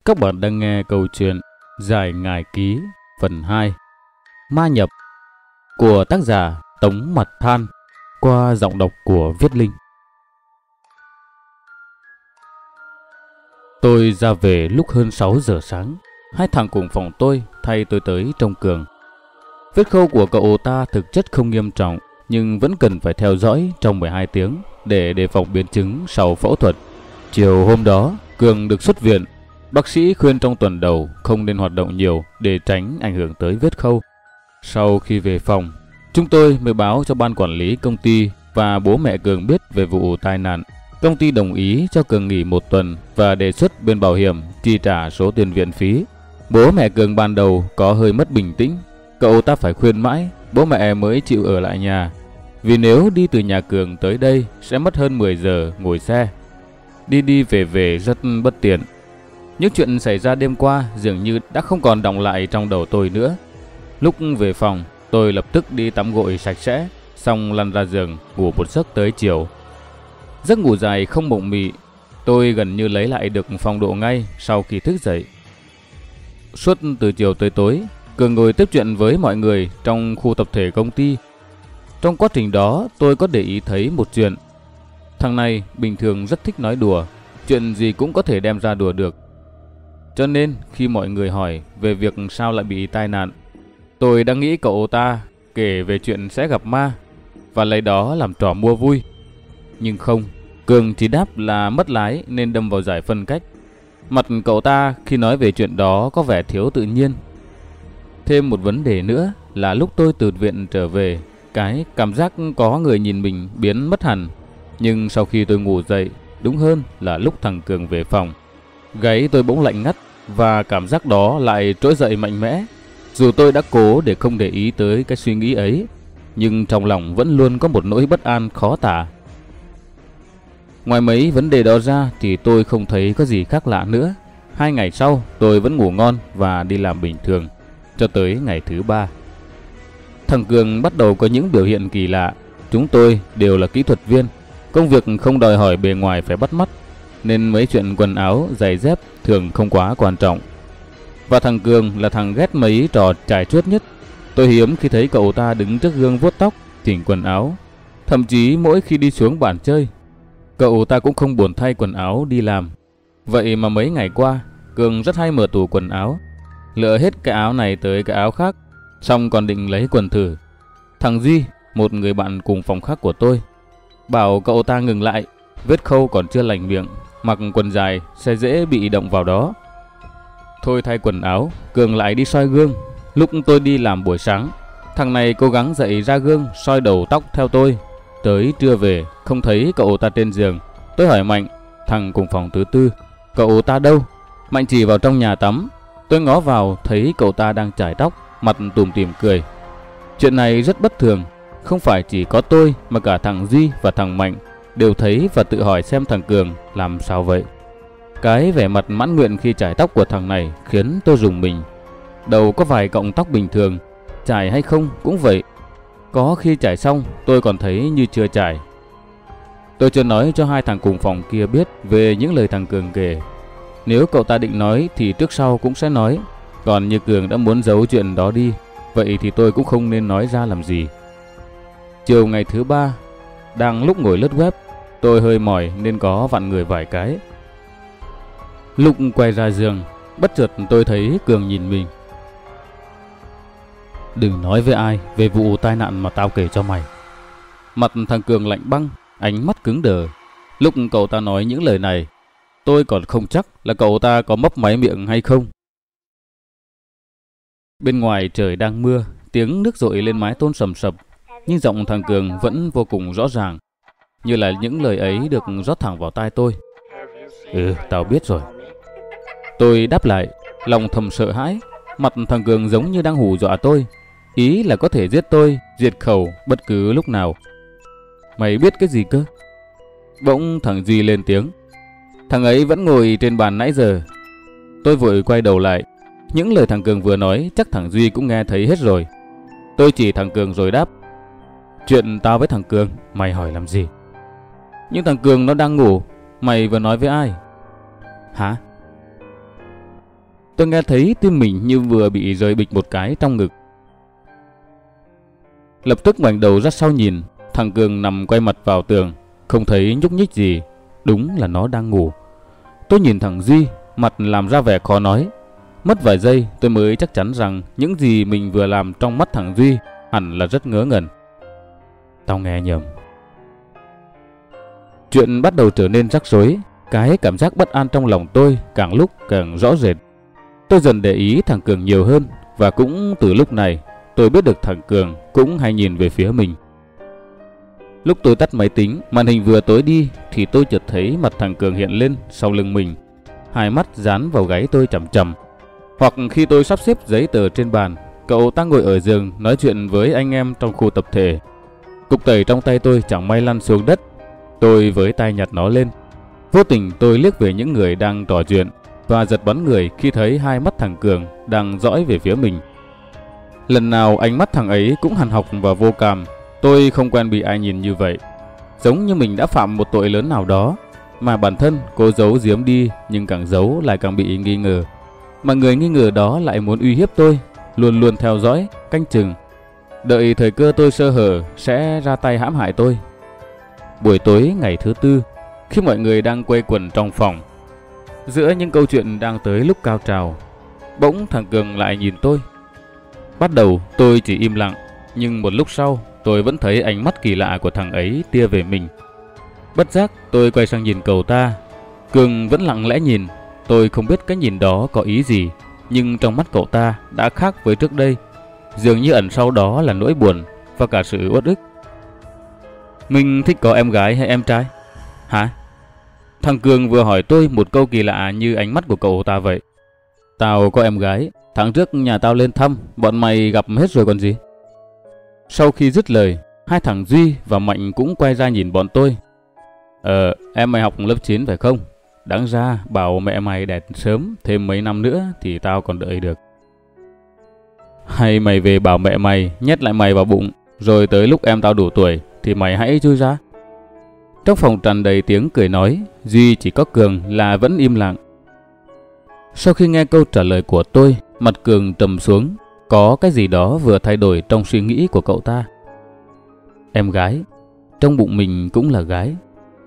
Các bạn đang nghe câu chuyện Giải Ngải Ký phần 2 Ma Nhập của tác giả Tống Mặt Than qua giọng đọc của Viết Linh. Tôi ra về lúc hơn 6 giờ sáng. Hai thằng cùng phòng tôi thay tôi tới trông Cường. Vết khâu của cậu ta thực chất không nghiêm trọng, nhưng vẫn cần phải theo dõi trong 12 tiếng để đề phòng biến chứng sau phẫu thuật. Chiều hôm đó, Cường được xuất viện. Bác sĩ khuyên trong tuần đầu không nên hoạt động nhiều để tránh ảnh hưởng tới vết khâu. Sau khi về phòng, chúng tôi mới báo cho ban quản lý công ty và bố mẹ Cường biết về vụ tai nạn. Công ty đồng ý cho Cường nghỉ 1 tuần và đề xuất bên bảo hiểm chi trả số tiền viện phí. Bố mẹ Cường ban đầu có hơi mất bình tĩnh. Cậu ta phải khuyên mãi, bố mẹ mới chịu ở lại nhà. Vì nếu đi từ nhà Cường tới đây sẽ mất hơn 10 giờ ngồi xe. Đi đi về về rất bất tiện. Những chuyện xảy ra đêm qua dường như đã không còn đọng lại trong đầu tôi nữa. Lúc về phòng, tôi lập tức đi tắm gội sạch sẽ, xong lăn ra giường ngủ một giấc tới chiều. Giấc ngủ dài không mộng mị, tôi gần như lấy lại được phong độ ngay sau khi thức dậy. Suốt từ chiều tới tối, Cường ngồi tiếp chuyện với mọi người trong khu tập thể công ty. Trong quá trình đó, tôi có để ý thấy một chuyện. Thằng này bình thường rất thích nói đùa, chuyện gì cũng có thể đem ra đùa được. Cho nên khi mọi người hỏi về việc sao lại bị tai nạn, tôi đã nghĩ cậu ta kể về chuyện sẽ gặp ma và lấy đó làm trò mua vui. Nhưng không, Cường chỉ đáp là mất lái nên đâm vào giải phân cách. Mặt cậu ta khi nói về chuyện đó có vẻ thiếu tự nhiên. Thêm một vấn đề nữa là lúc tôi từ viện trở về, cái cảm giác có người nhìn mình biến mất hẳn. Nhưng sau khi tôi ngủ dậy, đúng hơn là lúc thằng Cường về phòng, gáy tôi bỗng lạnh ngắt và cảm giác đó lại trỗi dậy mạnh mẽ. Dù tôi đã cố để không để ý tới cái suy nghĩ ấy, nhưng trong lòng vẫn luôn có một nỗi bất an khó tả. Ngoài mấy vấn đề đó ra thì tôi không thấy có gì khác lạ nữa. 2 ngày sau tôi vẫn ngủ ngon và đi làm bình thường, cho tới ngày thứ 3. Thằng Cường bắt đầu có những biểu hiện kỳ lạ. Chúng tôi đều là kỹ thuật viên, công việc không đòi hỏi bề ngoài phải bắt mắt, nên mấy chuyện quần áo, giày dép thường không quá quan trọng. Và thằng Cường là thằng ghét mấy trò chải chuốt nhất. Tôi hiếm khi thấy cậu ta đứng trước gương vuốt tóc, chỉnh quần áo. Thậm chí mỗi khi đi xuống bàn chơi, cậu ta cũng không buồn thay quần áo đi làm. Vậy mà mấy ngày qua, Cường rất hay mở tủ quần áo, lựa hết cái áo này tới cái áo khác, xong còn định lấy quần thử. Thằng Duy, một người bạn cùng phòng khác của tôi, bảo cậu ta ngừng lại, vết khâu còn chưa lành miệng, mặc quần dài sẽ dễ bị động vào đó. Thôi thay quần áo, Cường lại đi soi gương. Lúc tôi đi làm buổi sáng, thằng này cố gắng dậy ra gương soi đầu tóc theo tôi. Tới trưa về không thấy cậu ta trên giường. Tôi hỏi Mạnh, thằng cùng phòng thứ tư, cậu ta đâu? Mạnh chỉ vào trong nhà tắm. Tôi ngó vào thấy cậu ta đang chải tóc, mặt tủm tỉm cười. Chuyện này rất bất thường, không phải chỉ có tôi mà cả thằng Duy và thằng Mạnh đều thấy và tự hỏi xem thằng Cường làm sao vậy. Cái vẻ mặt mãn nguyện khi chải tóc của thằng này khiến tôi rùng mình. Đầu có vài cọng tóc bình thường, chải hay không cũng vậy. Có khi chải xong tôi còn thấy như chưa chải. Tôi chưa nói cho hai thằng cùng phòng kia biết về những lời thằng Cường kể. Nếu cậu ta định nói thì trước sau cũng sẽ nói. Còn như Cường đã muốn giấu chuyện đó đi, vậy thì tôi cũng không nên nói ra làm gì. Chiều ngày thứ 3, đang lúc ngồi lướt web, tôi hơi mỏi nên có vặn người vài cái. Lúc quay ra giường, bất chợt tôi thấy Cường nhìn mình. Đừng nói với ai về vụ tai nạn mà tao kể cho mày. Mặt thằng Cường lạnh băng, ánh mắt cứng đờ. Lúc cậu ta nói những lời này, tôi còn không chắc là cậu ta có mấp máy miệng hay không. Bên ngoài trời đang mưa, tiếng nước dội lên mái tôn sầm sập, nhưng giọng thằng Cường vẫn vô cùng rõ ràng, như là những lời ấy được rót thẳng vào tai tôi. Tao biết rồi. Tôi đáp lại, lòng thầm sợ hãi. Mặt thằng Cường giống như đang hù dọa tôi, ý là có thể giết tôi, diệt khẩu bất cứ lúc nào. Mày biết cái gì cơ? Bỗng thằng Duy lên tiếng. Thằng ấy vẫn ngồi trên bàn nãy giờ. Tôi vội quay đầu lại. Những lời thằng Cường vừa nói chắc thằng Duy cũng nghe thấy hết rồi. Tôi chỉ thằng Cường rồi đáp, chuyện tao với thằng Cường, mày hỏi làm gì? Nhưng thằng Cường nó đang ngủ. Mày vừa nói với ai? Hả? Tôi nghe thấy tim mình như vừa bị rời bịch một cái trong ngực. Lập tức ngoảnh đầu ra sau nhìn, thằng Cường nằm quay mặt vào tường, không thấy nhúc nhích gì. Đúng là nó đang ngủ. Tôi nhìn thằng Duy, mặt làm ra vẻ khó nói. Mất vài giây tôi mới chắc chắn rằng những gì mình vừa làm trong mắt thằng Duy hẳn là rất ngớ ngẩn. Tao nghe nhầm. Chuyện bắt đầu trở nên rắc rối. Cái cảm giác bất an trong lòng tôi càng lúc càng rõ rệt. Tôi dần để ý thằng Cường nhiều hơn, và cũng từ lúc này tôi biết được thằng Cường cũng hay nhìn về phía mình. Lúc tôi tắt máy tính, màn hình vừa tối đi thì tôi chợt thấy mặt thằng Cường hiện lên sau lưng mình, hai mắt dán vào gáy tôi chằm chằm. Hoặc khi tôi sắp xếp giấy tờ trên bàn, cậu ta ngồi ở giường nói chuyện với anh em trong khu tập thể. Cục tẩy trong tay tôi chẳng may lăn xuống đất. Tôi với tay nhặt nó lên. Vô tình tôi liếc về những người đang trò chuyện và giật bắn người khi thấy hai mắt thằng Cường đang dõi về phía mình. Lần nào ánh mắt thằng ấy cũng hằn học và vô cảm. Tôi không quen bị ai nhìn như vậy, giống như mình đã phạm một tội lớn nào đó mà bản thân cố giấu giếm đi, nhưng càng giấu lại càng bị nghi ngờ. Mà người nghi ngờ đó lại muốn uy hiếp tôi, luôn luôn theo dõi, canh chừng, đợi thời cơ tôi sơ hở sẽ ra tay hãm hại tôi. Buổi tối ngày thứ tư, khi mọi người đang quây quần trong phòng, giữa những câu chuyện đang tới lúc cao trào, bỗng thằng Cường lại nhìn tôi. Bắt đầu tôi chỉ im lặng, nhưng một lúc sau tôi vẫn thấy ánh mắt kỳ lạ của thằng ấy tia về mình. Bất giác tôi quay sang nhìn cậu ta. Cường vẫn lặng lẽ nhìn. Tôi không biết cái nhìn đó có ý gì, nhưng trong mắt cậu ta đã khác với trước đây. Dường như ẩn sau đó là nỗi buồn và cả sự uất ức. Mình thích có em gái hay em trai? Hả? Thằng Cường vừa hỏi tôi một câu kỳ lạ như ánh mắt của cậu ta vậy. Tao có em gái. Tháng trước nhà tao lên thăm, bọn mày gặp hết rồi còn gì. Sau khi dứt lời, hai thằng Duy và Mạnh cũng quay ra nhìn bọn tôi. Em mày học lớp 9 phải không? Đáng ra bảo mẹ mày đẻ sớm thêm mấy năm nữa thì tao còn đợi được. Hay mày về bảo mẹ mày nhét lại mày vào bụng, rồi tới lúc em tao đủ tuổi thì mày hãy chui ra. Trong phòng tràn đầy tiếng cười nói, duy chỉ có Cường là vẫn im lặng. Sau khi nghe câu trả lời của tôi, mặt Cường trầm xuống. Có cái gì đó vừa thay đổi trong suy nghĩ của cậu ta. Em gái, trong bụng mình cũng là gái.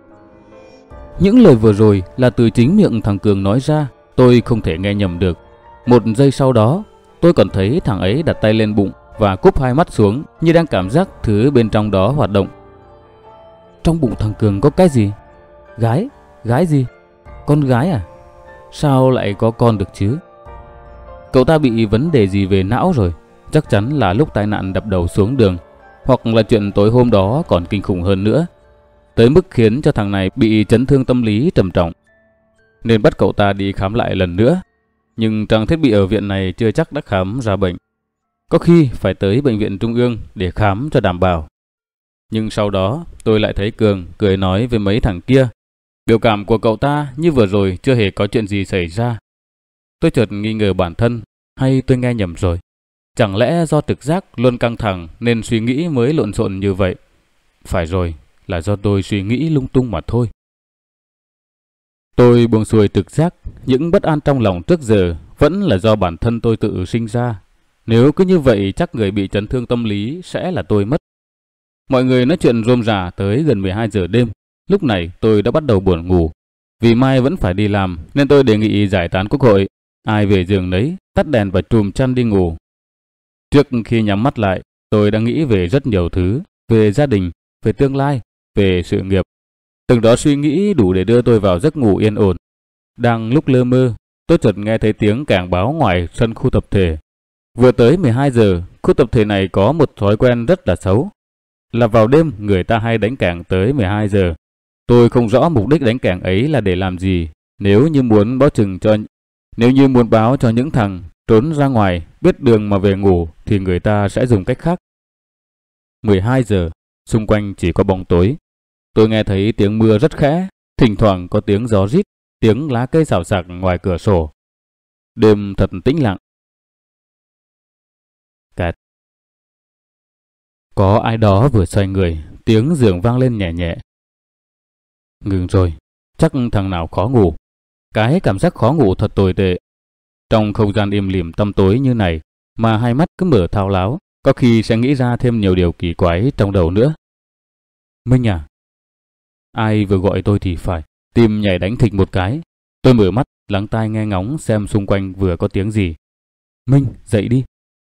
Những lời vừa rồi là từ chính miệng thằng Cường nói ra. Tôi không thể nghe nhầm được. Một giây sau đó, tôi còn thấy thằng ấy đặt tay lên bụng và cúp hai mắt xuống, như đang cảm giác thứ bên trong đó hoạt động. Trong bụng thằng Cường có cái gì? Gái? Gái gì? Con gái à? Sao lại có con được chứ? Cậu ta bị vấn đề gì về não rồi? Chắc chắn là lúc tai nạn đập đầu xuống đường, hoặc là chuyện tối hôm đó còn kinh khủng hơn nữa, tới mức khiến cho thằng này bị chấn thương tâm lý trầm trọng. Nên bắt cậu ta đi khám lại lần nữa. Nhưng trang thiết bị ở viện này chưa chắc đã khám ra bệnh. Có khi phải tới bệnh viện trung ương để khám cho đảm bảo. Nhưng sau đó tôi lại thấy Cường cười nói với mấy thằng kia. Biểu cảm của cậu ta như vừa rồi chưa hề có chuyện gì xảy ra. Tôi chợt nghi ngờ bản thân, hay tôi nghe nhầm rồi? Chẳng lẽ do trực giác luôn căng thẳng nên suy nghĩ mới lộn xộn như vậy? Phải rồi, là do tôi suy nghĩ lung tung mà thôi. Tôi buông xuôi trực giác, những bất an trong lòng trước giờ vẫn là do bản thân tôi tự sinh ra. Nếu cứ như vậy chắc người bị chấn thương tâm lý sẽ là tôi mất. Mọi người nói chuyện rôm rả tới gần 12 giờ đêm. Lúc này tôi đã bắt đầu buồn ngủ. Vì mai vẫn phải đi làm nên tôi đề nghị giải tán quốc hội. Ai về giường nấy, tắt đèn và trùm chăn đi ngủ. Trước khi nhắm mắt lại, tôi đã nghĩ về rất nhiều thứ. Về gia đình, về tương lai, về sự nghiệp. Từng đó suy nghĩ đủ để đưa tôi vào giấc ngủ yên ổn. Đang lúc lơ mơ, tôi chợt nghe thấy tiếng cảng báo ngoài sân khu tập thể. Vừa tới 12 giờ, khu tập thể này có một thói quen rất là xấu. Là vào đêm người ta hay đánh cảng tới 12 giờ. Tôi không rõ mục đích đánh cảng ấy là để làm gì. Nếu như muốn báo cho những thằng trốn ra ngoài biết đường mà về ngủ thì người ta sẽ dùng cách khác. 12 giờ, xung quanh chỉ có bóng tối. Tôi nghe thấy tiếng mưa rất khẽ, thỉnh thoảng có tiếng gió rít, tiếng lá cây xào xạc ngoài cửa sổ. Đêm thật tĩnh lặng. Kẹt. Có ai đó vừa xoay người, tiếng giường vang lên nhẹ nhẹ. Ngừng rồi, chắc thằng nào khó ngủ. Cái cảm giác khó ngủ thật tồi tệ. Trong không gian im lìm tăm tối như này mà hai mắt cứ mở thao láo, có khi sẽ nghĩ ra thêm nhiều điều kỳ quái trong đầu nữa. Minh à? Ai vừa gọi tôi thì phải. Tim nhảy đánh thịch một cái. Tôi mở mắt, lắng tai nghe ngóng xem xung quanh vừa có tiếng gì. Minh, dậy đi.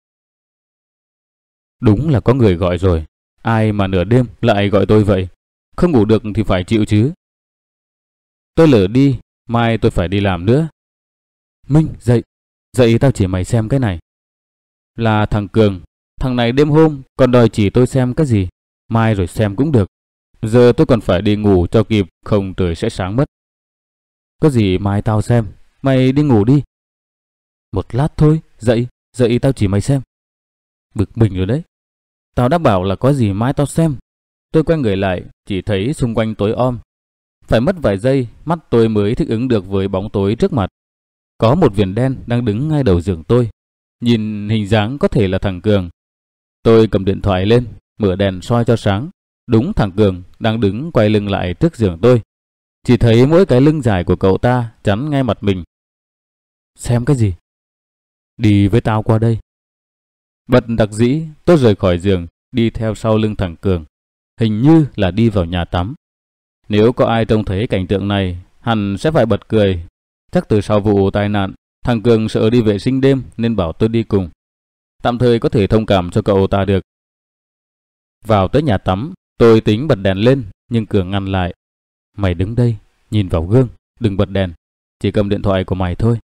Đúng là có người gọi rồi. Ai mà nửa đêm lại gọi tôi vậy? Không ngủ được thì phải chịu chứ. Tôi lờ đi, mai tôi phải đi làm nữa. Minh, dậy. Dậy, tao chỉ mày xem cái này. Là thằng Cường. Thằng này đêm hôm còn đòi chỉ tôi xem cái gì. Mai rồi xem cũng được. Giờ tôi còn phải đi ngủ cho kịp, không trời sẽ sáng mất. Có gì mai tao xem. Mày đi ngủ đi. Một lát thôi. Dậy. Dậy, tao chỉ mày xem. Bực mình rồi đấy. Tao đã bảo là có gì mai tao xem. Tôi quay người lại, chỉ thấy xung quanh tối om. Phải mất vài giây, mắt tôi mới thích ứng được với bóng tối trước mặt. Có một viền đen đang đứng ngay đầu giường tôi. Nhìn hình dáng có thể là thằng Cường. Tôi cầm điện thoại lên, mở đèn soi cho sáng. Đúng thằng Cường đang đứng quay lưng lại trước giường tôi. Chỉ thấy mỗi cái lưng dài của cậu ta chắn ngay mặt mình. Xem cái gì? Đi với tao qua đây. Bật đặc dĩ, tôi rời khỏi giường, đi theo sau lưng thằng Cường. Hình như là đi vào nhà tắm. Nếu có ai trông thấy cảnh tượng này, hẳn sẽ phải bật cười. Chắc từ sau vụ tai nạn, thằng Cường sợ đi vệ sinh đêm nên bảo tôi đi cùng. Tạm thời có thể thông cảm cho cậu ta được. Vào tới nhà tắm, tôi tính bật đèn lên, nhưng Cường ngăn lại. Mày đứng đây, nhìn vào gương, đừng bật đèn, chỉ cầm điện thoại của mày thôi.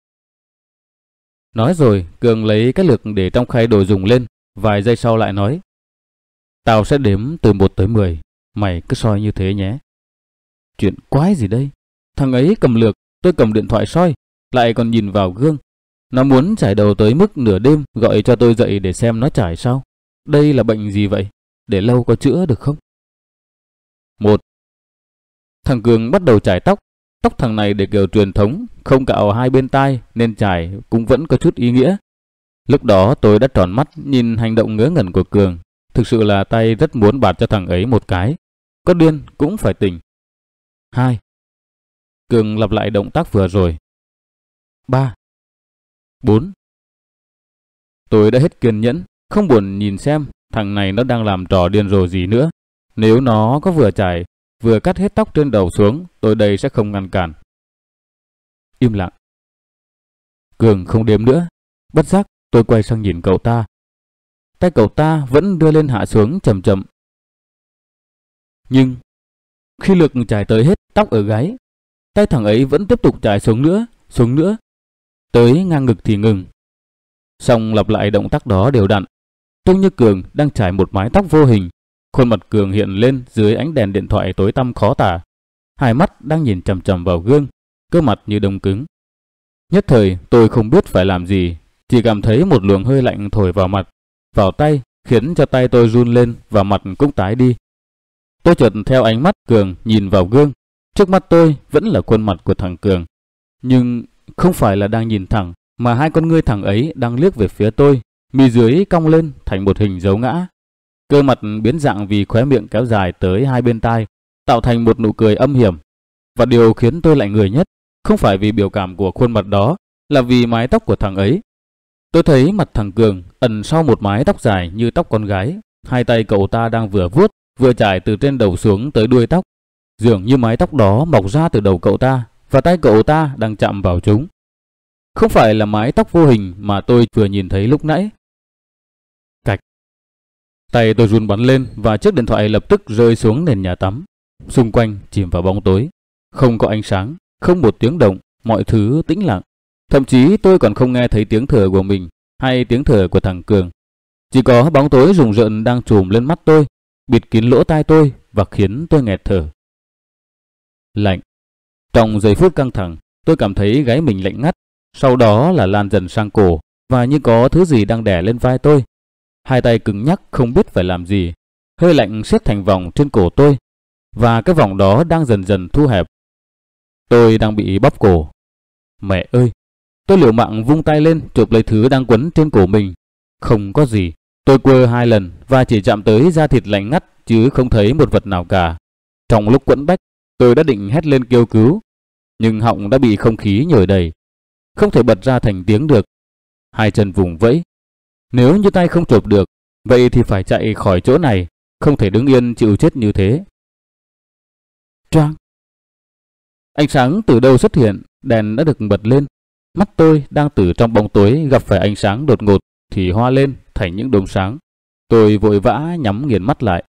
Nói rồi, Cường lấy cái lược để trong khay đồ dùng lên, vài giây sau lại nói. Tao sẽ đếm từ 1 tới 10, mày cứ soi như thế nhé. Chuyện quái gì đây? Thằng ấy cầm lược, tôi cầm điện thoại soi, lại còn nhìn vào gương. Nó muốn chải đầu tới mức nửa đêm gọi cho tôi dậy để xem nó chải sao? Đây là bệnh gì vậy? Để lâu có chữa được không? 1. Thằng Cường bắt đầu chải tóc. Tóc thằng này để kiểu truyền thống, không cạo hai bên tai nên chải cũng vẫn có chút ý nghĩa. Lúc đó tôi đã tròn mắt nhìn hành động ngớ ngẩn của Cường. Thực sự là tay rất muốn bạt cho thằng ấy một cái. Có điên cũng phải tỉnh. 2. Cường lặp lại động tác vừa rồi. 3. 4. Tôi đã hết kiên nhẫn, không buồn nhìn xem thằng này nó đang làm trò điên rồ gì nữa. Nếu nó có vừa chải, vừa cắt hết tóc trên đầu xuống, tôi đây sẽ không ngăn cản. Im lặng. Cường không đếm nữa. Bất giác tôi quay sang nhìn cậu ta. Tay cậu ta vẫn đưa lên hạ xuống chậm chậm. Nhưng khi lược chải tới hết tóc ở gáy, tay thằng ấy vẫn tiếp tục chải xuống nữa. Tới ngang ngực thì ngừng. Xong lặp lại động tác đó đều đặn. Trông như Cường đang chải một mái tóc vô hình. Khuôn mặt Cường hiện lên dưới ánh đèn điện thoại tối tăm khó tả. Hai mắt đang nhìn chằm chằm vào gương, cơ mặt như đông cứng. Nhất thời tôi không biết phải làm gì, chỉ cảm thấy một luồng hơi lạnh thổi vào mặt, vào tay, khiến cho tay tôi run lên và mặt cũng tái đi. Tôi chợt theo ánh mắt Cường nhìn vào gương. Trước mắt tôi vẫn là khuôn mặt của thằng Cường, nhưng không phải là đang nhìn thẳng, mà hai con ngươi thằng ấy đang liếc về phía tôi, mi dưới cong lên thành một hình dấu ngã. Cơ mặt biến dạng vì khóe miệng kéo dài tới hai bên tai, tạo thành một nụ cười âm hiểm. Và điều khiến tôi lạnh người nhất, không phải vì biểu cảm của khuôn mặt đó, là vì mái tóc của thằng ấy. Tôi thấy mặt thằng Cường ẩn sau một mái tóc dài như tóc con gái. Hai tay cậu ta đang vừa vuốt, vừa chải từ trên đầu xuống tới đuôi tóc. Dường như mái tóc đó mọc ra từ đầu cậu ta, và tay cậu ta đang chạm vào chúng. Không phải là mái tóc vô hình mà tôi vừa nhìn thấy lúc nãy. Cạch. Tay tôi run bắn lên và chiếc điện thoại lập tức rơi xuống nền nhà tắm. Xung quanh chìm vào bóng tối. Không có ánh sáng, không một tiếng động, mọi thứ tĩnh lặng. Thậm chí tôi còn không nghe thấy tiếng thở của mình hay tiếng thở của thằng Cường. Chỉ có bóng tối rùng rợn đang trùm lên mắt tôi, bịt kín lỗ tai tôi và khiến tôi nghẹt thở. Lạnh. Trong giây phút căng thẳng, tôi cảm thấy gáy mình lạnh ngắt, sau đó là lan dần sang cổ và như có thứ gì đang đè lên vai tôi. Hai tay cứng nhắc không biết phải làm gì, hơi lạnh siết thành vòng trên cổ tôi và cái vòng đó đang dần dần thu hẹp. Tôi đang bị bóp cổ. Mẹ ơi! Tôi liều mạng vung tay lên chụp lấy thứ đang quấn trên cổ mình. Không có gì. Tôi quơ 2 lần và chỉ chạm tới da thịt lạnh ngắt chứ không thấy một vật nào cả. Trong lúc quẫn bách, tôi đã định hét lên kêu cứu, nhưng họng đã bị không khí nhồi đầy. không thể bật ra thành tiếng được. Hai chân vùng vẫy. Nếu như tay không chộp được, vậy thì phải chạy khỏi chỗ này, không thể đứng yên chịu chết như thế. Choang! Ánh sáng từ đâu xuất hiện, đèn đã được bật lên. Mắt tôi đang từ trong bóng tối gặp phải ánh sáng đột ngột thì hoa lên thành những đốm sáng. Tôi vội vã nhắm nghiền mắt lại.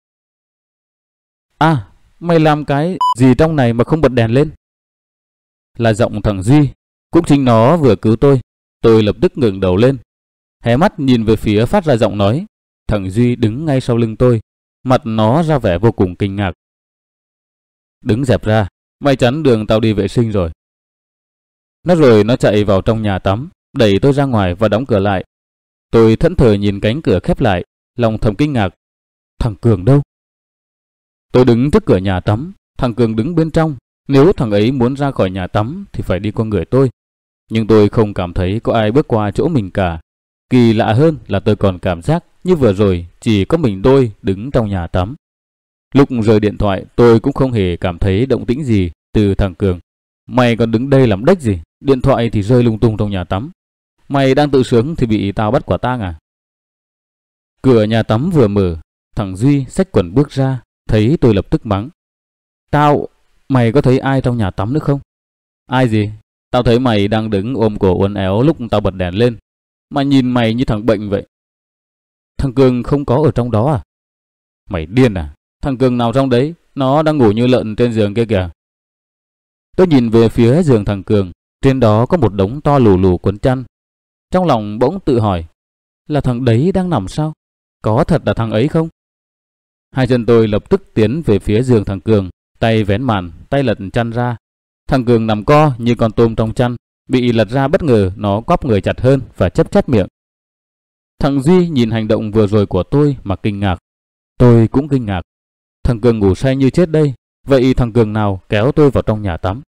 À, mày làm cái gì trong này mà không bật đèn lên? Là giọng thằng Duy, cũng chính nó vừa cứu tôi. Tôi lập tức ngẩng đầu lên, hé mắt nhìn về phía phát ra giọng nói. Thằng Duy đứng ngay sau lưng tôi, mặt nó ra vẻ vô cùng kinh ngạc. Đứng dẹp ra, mày chắn đường tao đi vệ sinh rồi. Nó rồi nó chạy vào trong nhà tắm, đẩy tôi ra ngoài và đóng cửa lại. Tôi thẫn thờ nhìn cánh cửa khép lại, lòng thầm kinh ngạc. Thằng Cường đâu? Tôi đứng trước cửa nhà tắm, thằng Cường đứng bên trong. Nếu thằng ấy muốn ra khỏi nhà tắm thì phải đi qua người tôi. Nhưng tôi không cảm thấy có ai bước qua chỗ mình cả. Kỳ lạ hơn là tôi còn cảm giác như vừa rồi chỉ có mình tôi đứng trong nhà tắm. Lúc rời điện thoại tôi cũng không hề cảm thấy động tĩnh gì từ thằng Cường. Mày còn đứng đây làm đếch gì? Điện thoại thì rơi lung tung trong nhà tắm. Mày đang tự sướng thì bị tao bắt quả tang à? Cửa nhà tắm vừa mở, thằng Duy xách quần bước ra, thấy tôi lập tức mắng. Mày có thấy ai trong nhà tắm nữa không? Ai gì? Tao thấy mày đang đứng ôm cổ uốn éo lúc tao bật đèn lên. Mà nhìn mày như thằng bệnh vậy. Thằng Cường không có ở trong đó à? Mày điên à? Thằng Cường nào trong đấy? Nó đang ngủ như lợn trên giường kia kìa. Tôi nhìn về phía giường thằng Cường. Trên đó có một đống to lù lù quấn chăn. Trong lòng bỗng tự hỏi, là thằng đấy đang nằm sao? Có thật là thằng ấy không? Hai chân tôi lập tức tiến về phía giường thằng Cường, tay vén màn, tay lật chăn ra. Thằng Cường nằm co như con tôm trong chăn, bị lật ra bất ngờ, nó quắp người chặt hơn và chấp chắt miệng. Thằng Duy nhìn hành động vừa rồi của tôi mà kinh ngạc. Tôi cũng kinh ngạc. Thằng Cường ngủ say như chết đây, vậy thằng Cường nào kéo tôi vào trong nhà tắm?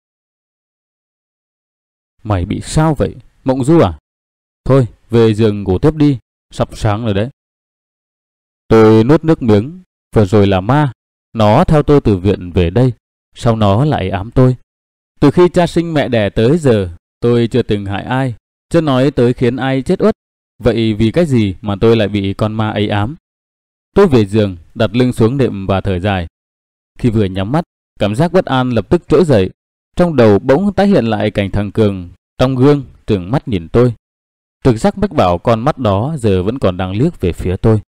Mày bị sao vậy? Mộng du à? Thôi, về giường ngủ tiếp đi, sắp sáng rồi đấy. Tôi nuốt nước miếng, vừa rồi là ma. Nó theo tôi từ viện về đây, sau nó lại ám tôi. Từ khi cha sinh mẹ đẻ tới giờ, tôi chưa từng hại ai, chưa nói tới khiến ai chết uất. Vậy vì cái gì mà tôi lại bị con ma ấy ám? Tôi về giường, đặt lưng xuống nệm và thở dài. Khi vừa nhắm mắt, cảm giác bất an lập tức trỗi dậy. Trong đầu bỗng tái hiện lại cảnh thằng Cường trong gương trừng mắt nhìn tôi. Trực giác mách bảo con mắt đó giờ vẫn còn đang liếc về phía tôi.